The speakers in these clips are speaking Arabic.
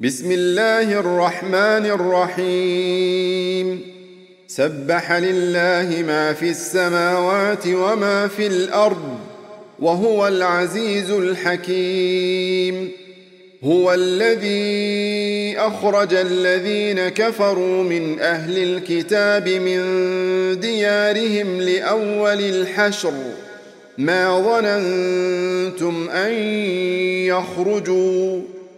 بسم الله الرحمن الرحيم سبح لله ما في السماوات وما في الأرض وهو العزيز الحكيم. هو الذي أخرج الذين كفروا من أهل الكتاب من ديارهم لأول الحشر ما ظننتم أن يخرجوا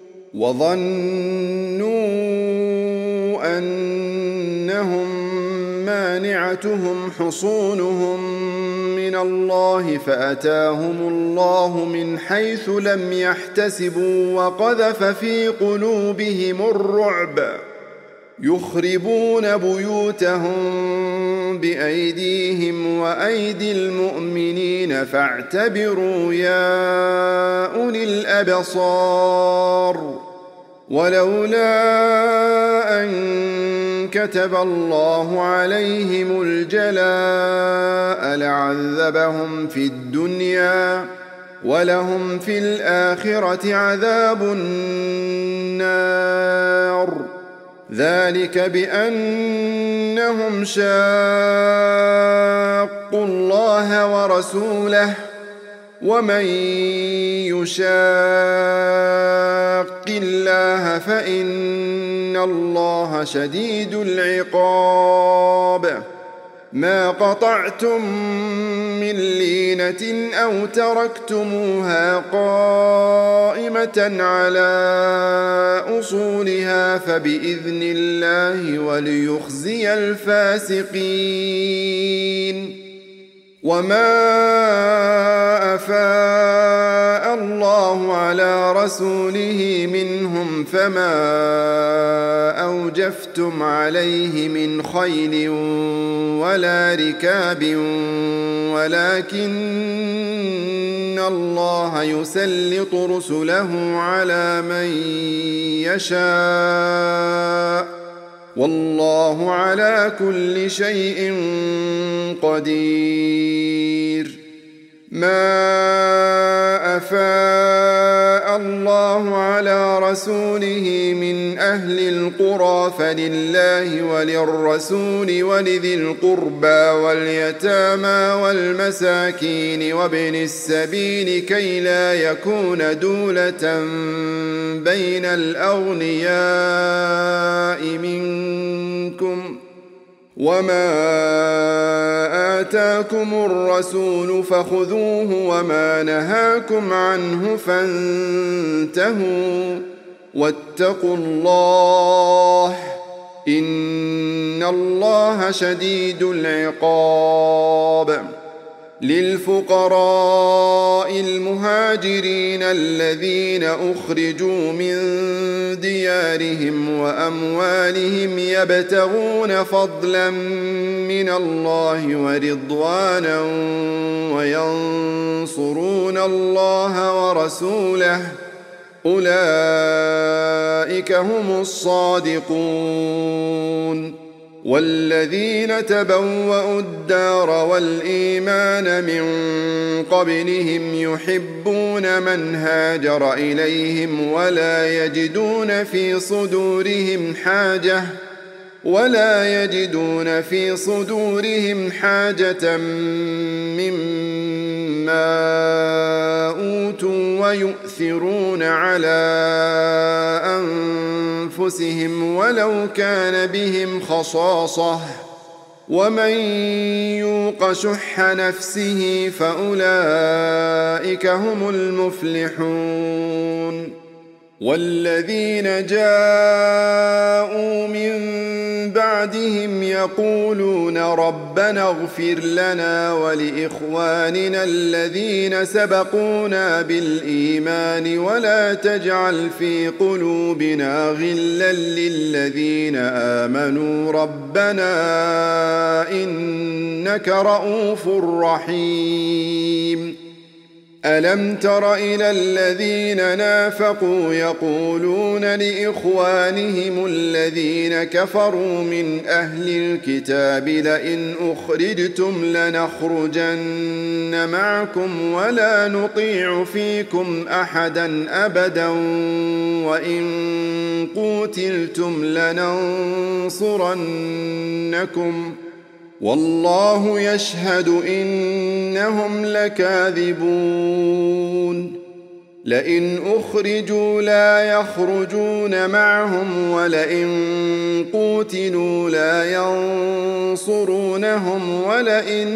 وظنوا أنهم مانعتهم حصونهم من الله فأتاهم الله من حيث لم يحتسبوا وقذف في قلوبهم الرعب يخربون بيوتهم بأيديهم وأيدي المؤمنين فاعتبروا يا أولي الأبصار. ولولا أن كتب الله عليهم الجلاء لعذبهم في الدنيا ولهم في الآخرة عذاب النار ذلك بأنهم شاقوا الله ورسوله ومن يشاق الله فإن الله شديد العقاب. ما قطعتم من لينة أو تركتموها قائمة على أصولها فبإذن الله وليخزي الفاسقين. وما أفاء الله على رسوله منهم فما أوجفتم عليه من خيل ولا ركاب ولكن الله يسلط رسله على من يشاء والله على كل شيء قدير. ما أفاء الله على رسوله من أهل القرى فلله وللرسول ولذي القربى واليتامى والمساكين وابن السبيل كي لا يكون دولة بين الأغنياء منكم وما آتاكم الرسول فخذوه وما نهاكم عنه فانتهوا واتقوا الله إن الله شديد العقاب. للفقراء المهاجرين الذين أخرجوا من ديارهم وأموالهم يبتغون فضلا من الله ورضوانا وينصرون الله ورسوله أولئك هم الصادقون. والذين تبوأوا الدار والإيمان من قبلهم يحبون من هاجر إليهم ولا يجدون في صدورهم حاجة مما أوتوا ويؤثرون على أنفسهم ولو كان بهم خصاصة ومن يوق شح نفسه فأولئك هم المفلحون. والذين جاءوا من بعدهم يقولون ربنا اغفر لنا ولإخواننا الذين سبقونا بالإيمان ولا تجعل في قلوبنا غلا للذين آمنوا ربنا إنك رؤوف رحيم. ألم تر إلى الذين نافقوا يقولون لإخوانهم الذين كفروا من أهل الكتاب لئن أخرجتم لنخرجن معكم ولا نطيع فيكم أحدا أبدا وإن قتلتم لننصرنكم والله يشهد إنهم لكاذبون لئن أخرجوا لا يخرجون معهم ولئن قوتلوا لا ينصرونهم ولئن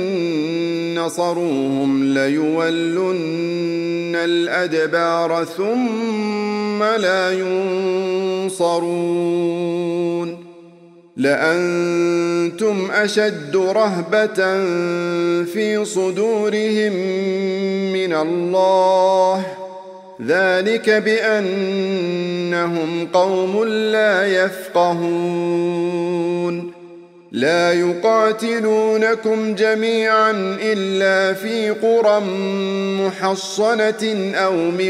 نصروهم ليولن الأدبار ثم لا ينصرون لأنتم أشد رهبة في صدورهم من الله ذلك بأنهم قوم لا يفقهون لا يقاتلونكم جميعا إلا في قرى محصنة أو من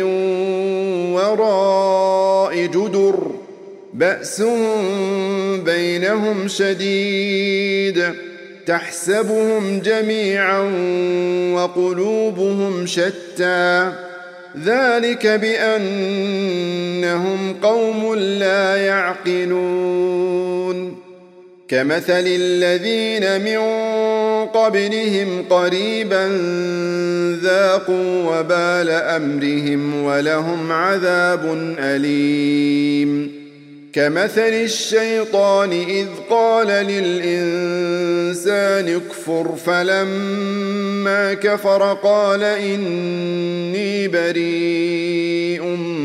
وراء جدر بأس بينهم شديد تحسبهم جميعا وقلوبهم شتى ذلك بأنهم قوم لا يعقلون كمثل الذين من قبلهم قريبا ذاقوا وبال أمرهم ولهم عذاب أليم كمثل الشيطان إذ قال للإنسان اكفر فلما كفر قال إني بريء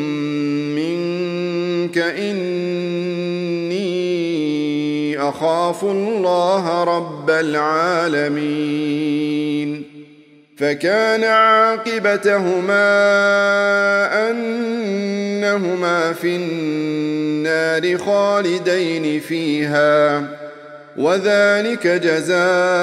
منك إني أخاف الله رب العالمين فكان عاقبتهما أنهما في النار خالدين فيها وذلك جزاء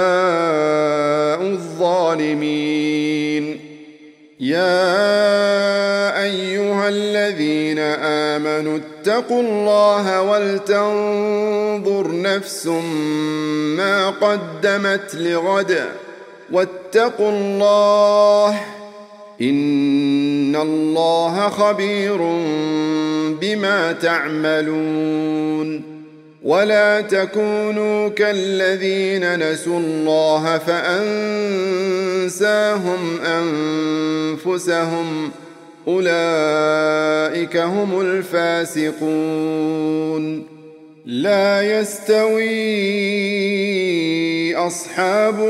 الظالمين يا أيها الذين آمنوا اتقوا الله ولتنظر نفس ما قدمت لغد واتقوا الله إن الله خبير بما تعملون ولا تكونوا كالذين نسوا الله فأنساهم أنفسهم أولئك هم الفاسقون لا يستوي أصحاب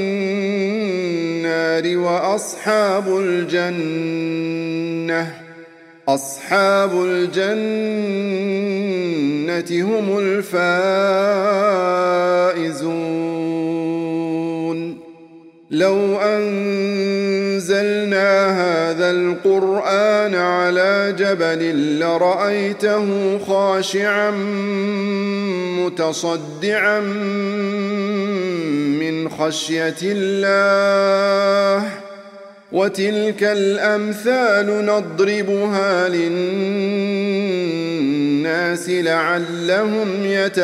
النار وأصحاب الجنة أصحاب الجنة هم الفائزون لو أنزلنا هذا القرآن على جبل لرأيته خاشعا متصدعا من خشية الله وتلك الأمثال نضربها للناس لعلهم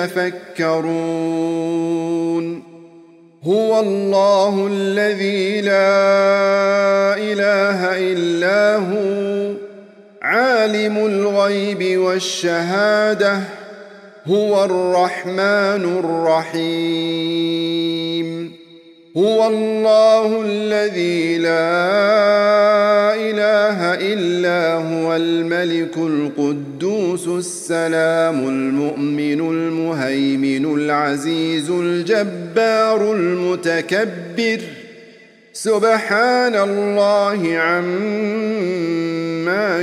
يتفكرون هو الله الذي لا إله إلا هو عالم الغيب والشهادة هو الرحمن الرحيم هو الله الذي لا إله إلا هو الملك القدوس السلام المؤمن المهيمن العزيز الجبار المتكبر سبحان الله عما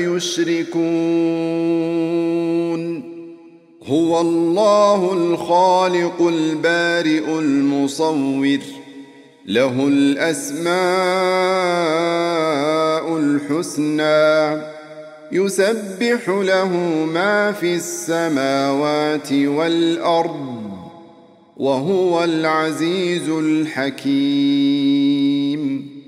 يشركون هو الله الخالق البارئ المصور له الأسماء الحسنى يسبح له ما في السماوات والأرض وهو العزيز الحكيم